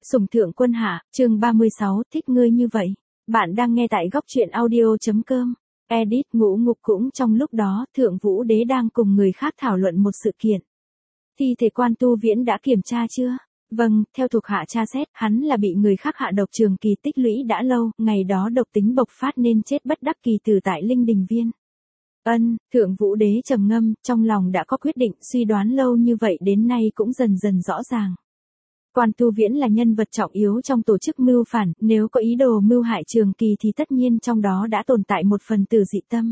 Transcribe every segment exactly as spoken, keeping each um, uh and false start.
Sủng thượng quân hạ, chương ba mươi sáu, thích ngươi như vậy. Bạn đang nghe tại góc truyện audio.com. Edit Ngũ Ngục cũng trong lúc đó, Thượng Vũ Đế đang cùng người khác thảo luận một sự kiện. Thi thể Quan Tu Viễn đã kiểm tra chưa? Vâng, theo thuộc hạ tra xét, hắn là bị người khác hạ độc trường kỳ tích lũy đã lâu, ngày đó độc tính bộc phát nên chết bất đắc kỳ tử tại Linh Đình Viên. Ân, Thượng Vũ Đế trầm ngâm, trong lòng đã có quyết định, suy đoán lâu như vậy đến nay cũng dần dần rõ ràng. Quan Tu Viễn là nhân vật trọng yếu trong tổ chức mưu phản, nếu có ý đồ mưu hại Trường Kỳ thì tất nhiên trong đó đã tồn tại một phần tử dị tâm.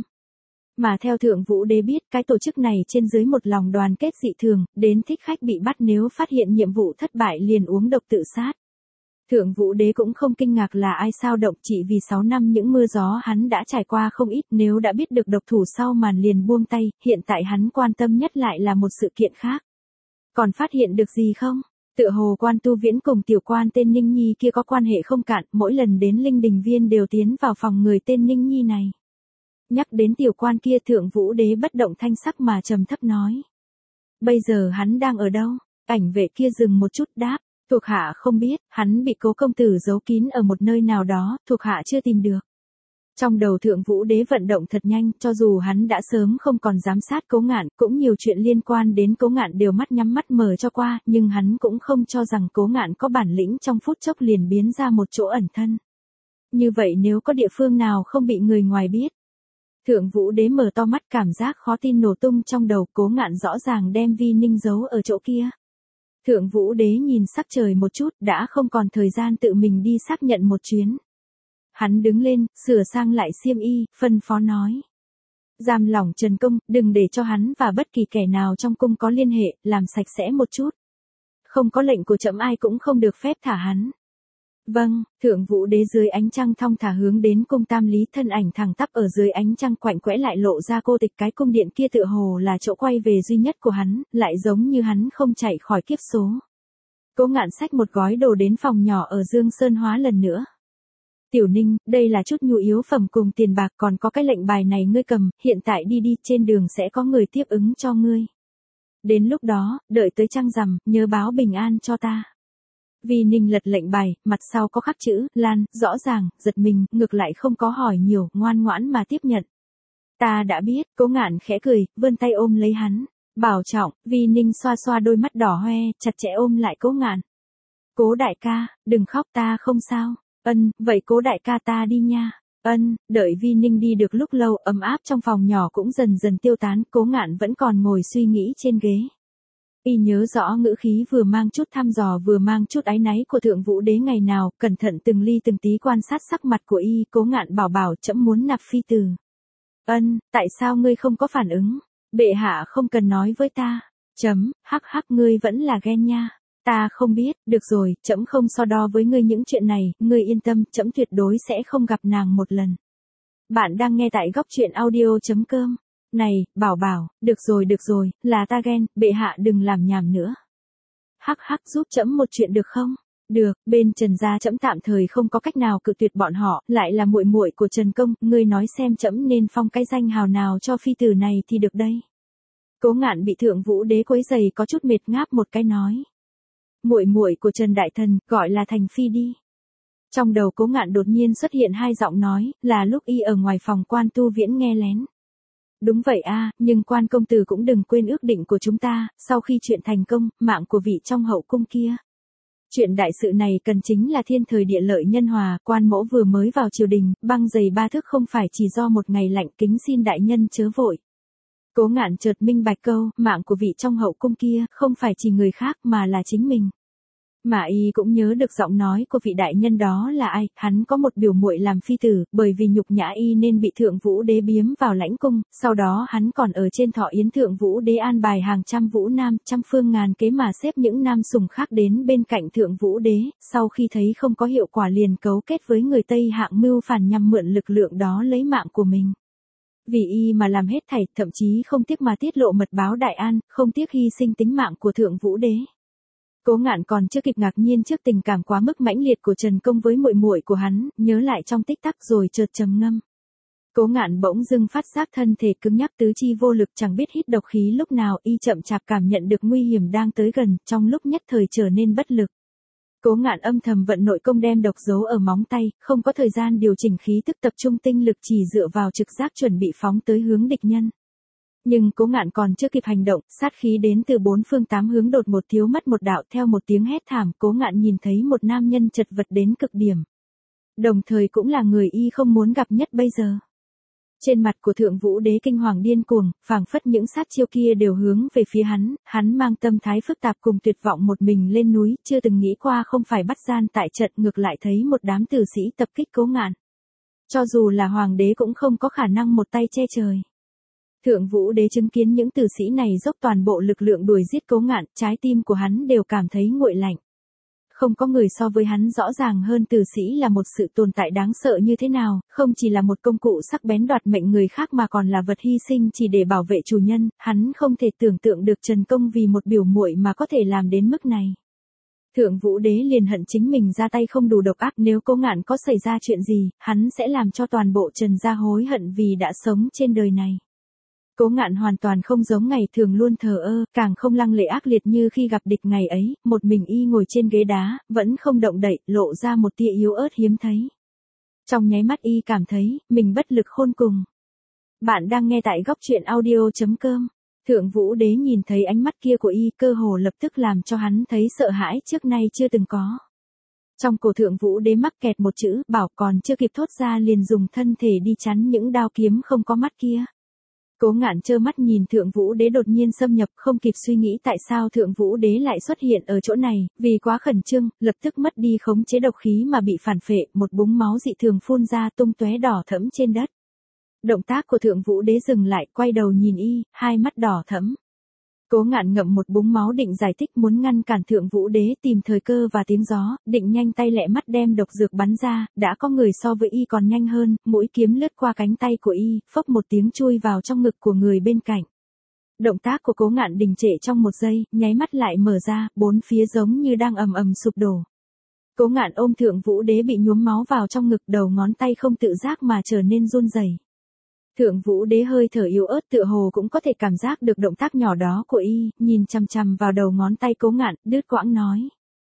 Mà theo Thượng Vũ Đế biết, cái tổ chức này trên dưới một lòng đoàn kết dị thường, đến thích khách bị bắt nếu phát hiện nhiệm vụ thất bại liền uống độc tự sát. Thượng Vũ Đế cũng không kinh ngạc là ai sao động, chỉ vì sáu năm những mưa gió hắn đã trải qua không ít, nếu đã biết được độc thủ sau màn liền buông tay, hiện tại hắn quan tâm nhất lại là một sự kiện khác. Còn phát hiện được gì không? Tựa hồ Quan Tu Viễn cùng tiểu quan tên Ninh Nhi kia có quan hệ không cạn, mỗi lần đến Linh Đình Viên đều tiến vào phòng người tên Ninh Nhi này. Nhắc đến tiểu quan kia, Thượng Vũ Đế bất động thanh sắc mà trầm thấp nói. Bây giờ hắn đang ở đâu? Ảnh vệ kia dừng một chút đáp, thuộc hạ không biết, hắn bị Cố công tử giấu kín ở một nơi nào đó, thuộc hạ chưa tìm được. Trong đầu Thượng Vũ Đế vận động thật nhanh, cho dù hắn đã sớm không còn giám sát Cố Ngạn, cũng nhiều chuyện liên quan đến Cố Ngạn đều mắt nhắm mắt mở cho qua, nhưng hắn cũng không cho rằng Cố Ngạn có bản lĩnh trong phút chốc liền biến ra một chỗ ẩn thân. Như vậy nếu có địa phương nào không bị người ngoài biết. Thượng Vũ Đế mở to mắt, cảm giác khó tin nổ tung trong đầu, Cố Ngạn rõ ràng đem Vi Ninh giấu ở chỗ kia. Thượng Vũ Đế nhìn sắc trời một chút, đã không còn thời gian tự mình đi xác nhận một chuyến. Hắn đứng lên, sửa sang lại xiêm y, phân phó nói. Giam lỏng Trần Công, đừng để cho hắn và bất kỳ kẻ nào trong cung có liên hệ, làm sạch sẽ một chút. Không có lệnh của trẫm ai cũng không được phép thả hắn. Vâng, Thượng Vũ Đế dưới ánh trăng thong thả hướng đến cung Tam Lý, thân ảnh thẳng tắp ở dưới ánh trăng quạnh quẽ lại lộ ra cô tịch, cái cung điện kia tựa hồ là chỗ quay về duy nhất của hắn, lại giống như hắn không chạy khỏi kiếp số. Cố Ngạn xách một gói đồ đến phòng nhỏ ở Dương Sơn Hóa lần nữa. Tiểu Ninh, đây là chút nhu yếu phẩm cùng tiền bạc, còn có cái lệnh bài này ngươi cầm, hiện tại đi đi, trên đường sẽ có người tiếp ứng cho ngươi. Đến lúc đó, đợi tới trăng rằm, nhớ báo bình an cho ta. Vi Ninh lật lệnh bài, mặt sau có khắc chữ, Lan, rõ ràng, giật mình, ngược lại không có hỏi nhiều, ngoan ngoãn mà tiếp nhận. Ta đã biết, Cố Ngạn khẽ cười, vươn tay ôm lấy hắn. Bảo trọng, Vi Ninh xoa xoa đôi mắt đỏ hoe, chặt chẽ ôm lại Cố Ngạn. Cố đại ca, đừng khóc, ta không sao. Ân, vậy Cố đại ca ta đi nha. Ân, đợi Vi Ninh đi được lúc lâu, ấm áp trong phòng nhỏ cũng dần dần tiêu tán, Cố Ngạn vẫn còn ngồi suy nghĩ trên ghế. Y nhớ rõ ngữ khí vừa mang chút thăm dò vừa mang chút áy náy của Thượng Vũ Đế ngày nào, cẩn thận từng ly từng tí quan sát sắc mặt của y. Cố Ngạn bảo bảo, trẫm muốn nạp phi tử. Ân, tại sao ngươi không có phản ứng? Bệ hạ không cần nói với ta. Chấm, hắc hắc, ngươi vẫn là ghen nha. Ta không biết, được rồi, trẫm không so đo với ngươi những chuyện này, ngươi yên tâm, trẫm tuyệt đối sẽ không gặp nàng một lần. Bạn đang nghe tại góc truyện audio.com. Này, bảo bảo, được rồi được rồi, là ta ghen, bệ hạ đừng làm nhảm nữa. Hắc hắc, giúp trẫm một chuyện được không? Được, bên Trần gia trẫm tạm thời không có cách nào cự tuyệt bọn họ, lại là muội muội của Trần Công, ngươi nói xem trẫm nên phong cái danh hào nào cho phi tử này thì được đây. Cố Ngạn bị Thượng Vũ Đế quấy giày có chút mệt ngáp một cái nói. Muội muội của Trần đại thần, gọi là Thành Phi đi. Trong đầu Cố Ngạn đột nhiên xuất hiện hai giọng nói, là lúc y ở ngoài phòng Quan Tu Viễn nghe lén. Đúng vậy a, nhưng Quan công tử cũng đừng quên ước định của chúng ta, sau khi chuyện thành công, mạng của vị trong hậu cung kia. Chuyện đại sự này cần chính là thiên thời địa lợi nhân hòa, Quan mẫu vừa mới vào triều đình, băng giày ba thước không phải chỉ do một ngày lạnh, kính xin đại nhân chớ vội. Cố Ngạn chợt minh bạch câu, mạng của vị trong hậu cung kia, không phải chỉ người khác mà là chính mình. Mà y cũng nhớ được giọng nói của vị đại nhân đó là ai, hắn có một biểu muội làm phi tử, bởi vì nhục nhã y nên bị Thượng Vũ Đế biếm vào lãnh cung, sau đó hắn còn ở trên thọ yến Thượng Vũ Đế an bài hàng trăm vũ nam, trăm phương ngàn kế mà xếp những nam sùng khác đến bên cạnh Thượng Vũ Đế, sau khi thấy không có hiệu quả liền cấu kết với người Tây hạng mưu phản nhằm mượn lực lượng đó lấy mạng của mình. Vì y mà làm hết thảy, thậm chí không tiếc mà tiết lộ mật báo đại an, không tiếc hy sinh tính mạng của Thượng Vũ Đế. Cố Ngạn còn chưa kịp ngạc nhiên trước tình cảm quá mức mãnh liệt của Trần Công với muội muội của hắn, nhớ lại trong tích tắc rồi chợt trầm ngâm. Cố Ngạn bỗng dưng phát giác thân thể cứng nhắc tứ chi vô lực, chẳng biết hít độc khí lúc nào, y chậm chạp cảm nhận được nguy hiểm đang tới gần, trong lúc nhất thời trở nên bất lực. Cố Ngạn âm thầm vận nội công đem độc giấu ở móng tay, không có thời gian điều chỉnh khí tức tập trung tinh lực chỉ dựa vào trực giác chuẩn bị phóng tới hướng địch nhân. Nhưng Cố Ngạn còn chưa kịp hành động, sát khí đến từ bốn phương tám hướng đột một thiếu mất một đạo, theo một tiếng hét thảm, Cố Ngạn nhìn thấy một nam nhân chật vật đến cực điểm. Đồng thời cũng là người y không muốn gặp nhất bây giờ. Trên mặt của Thượng Vũ Đế kinh hoàng điên cuồng, phảng phất những sát chiêu kia đều hướng về phía hắn, hắn mang tâm thái phức tạp cùng tuyệt vọng một mình lên núi, chưa từng nghĩ qua không phải bắt gian tại trận, ngược lại thấy một đám tử sĩ tập kích Cố Ngạn. Cho dù là hoàng đế cũng không có khả năng một tay che trời. Thượng Vũ Đế chứng kiến những tử sĩ này dốc toàn bộ lực lượng đuổi giết Cố Ngạn, trái tim của hắn đều cảm thấy nguội lạnh. Không có người so với hắn rõ ràng hơn tử sĩ là một sự tồn tại đáng sợ như thế nào, không chỉ là một công cụ sắc bén đoạt mệnh người khác mà còn là vật hy sinh chỉ để bảo vệ chủ nhân, hắn không thể tưởng tượng được Trần Công vì một biểu muội mà có thể làm đến mức này. Thượng Vũ Đế liền hận chính mình ra tay không đủ độc ác, nếu Cố Ngạn có xảy ra chuyện gì, hắn sẽ làm cho toàn bộ Trần gia hối hận vì đã sống trên đời này. Cố Ngạn hoàn toàn không giống ngày thường luôn thờ ơ, càng không lăng lệ ác liệt như khi gặp địch ngày ấy, một mình y ngồi trên ghế đá, vẫn không động đậy, lộ ra một tia yếu ớt hiếm thấy. Trong nháy mắt y cảm thấy, mình bất lực khôn cùng. Bạn đang nghe tại góc truyện audio chấm com. Thượng Vũ Đế nhìn thấy ánh mắt kia của y, cơ hồ lập tức làm cho hắn thấy sợ hãi trước nay chưa từng có. Trong cổ Thượng Vũ Đế mắc kẹt một chữ, bảo, còn chưa kịp thốt ra liền dùng thân thể đi chắn những đao kiếm không có mắt kia. Cố Ngạn trơ mắt nhìn Thượng Vũ Đế đột nhiên xâm nhập, không kịp suy nghĩ tại sao Thượng Vũ Đế lại xuất hiện ở chỗ này, vì quá khẩn trương, lập tức mất đi khống chế độc khí mà bị phản phệ, một búng máu dị thường phun ra tung tóe đỏ thẫm trên đất. Động tác của Thượng Vũ Đế dừng lại, quay đầu nhìn y, hai mắt đỏ thẫm. Cố Ngạn ngậm một búng máu định giải thích muốn ngăn cản Thượng Vũ Đế tìm thời cơ và tiếng gió, định nhanh tay lẹ mắt đem độc dược bắn ra, đã có người so với y còn nhanh hơn, mũi kiếm lướt qua cánh tay của y, phốc một tiếng chui vào trong ngực của người bên cạnh. Động tác của Cố Ngạn đình trệ trong một giây, nháy mắt lại mở ra, bốn phía giống như đang ầm ầm sụp đổ. Cố Ngạn ôm Thượng Vũ Đế bị nhuốm máu vào trong ngực, đầu ngón tay không tự giác mà trở nên run rẩy. Thượng Vũ Đế hơi thở yếu ớt tựa hồ cũng có thể cảm giác được động tác nhỏ đó của y, nhìn chằm chằm vào đầu ngón tay Cố Ngạn, đứt quãng nói.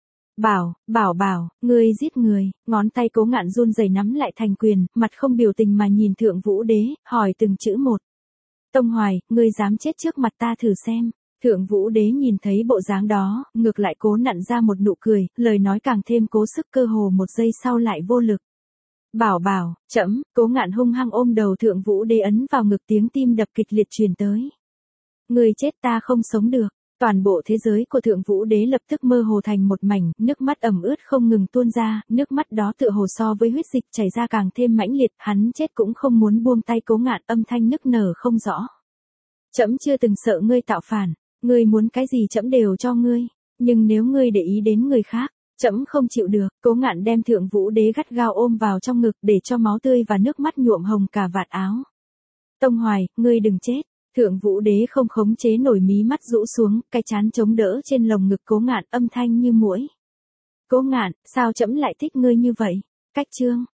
Bảo, bảo bảo, ngươi giết người, ngón tay Cố Ngạn run rẩy nắm lại thành quyền, mặt không biểu tình mà nhìn Thượng Vũ Đế, hỏi từng chữ một. Tông Hoài, ngươi dám chết trước mặt ta thử xem. Thượng Vũ Đế nhìn thấy bộ dáng đó, ngược lại cố nặn ra một nụ cười, lời nói càng thêm cố sức, cơ hồ một giây sau lại vô lực. Bảo bảo, trẫm, Cố Ngạn hung hăng ôm đầu Thượng Vũ Đế ấn vào ngực, tiếng tim đập kịch liệt truyền tới. Người chết ta không sống được. Toàn bộ thế giới của Thượng Vũ Đế lập tức mơ hồ thành một mảnh, nước mắt ẩm ướt không ngừng tuôn ra, nước mắt đó tựa hồ so với huyết dịch chảy ra càng thêm mãnh liệt, hắn chết cũng không muốn buông tay. Cố Ngạn âm thanh nức nở không rõ. Trẫm chưa từng sợ ngươi tạo phản, ngươi muốn cái gì trẫm đều cho ngươi, nhưng nếu ngươi để ý đến người khác, trẫm không chịu được. Cố Ngạn đem Thượng Vũ Đế gắt gao ôm vào trong ngực để cho máu tươi và nước mắt nhuộm hồng cả vạt áo. Tông Hoài, ngươi đừng chết. Thượng Vũ Đế không khống chế nổi, mí mắt rũ xuống, cái trán chống đỡ trên lồng ngực Cố Ngạn, âm thanh như muỗi. Cố Ngạn, sao trẫm lại thích ngươi như vậy? Cách chương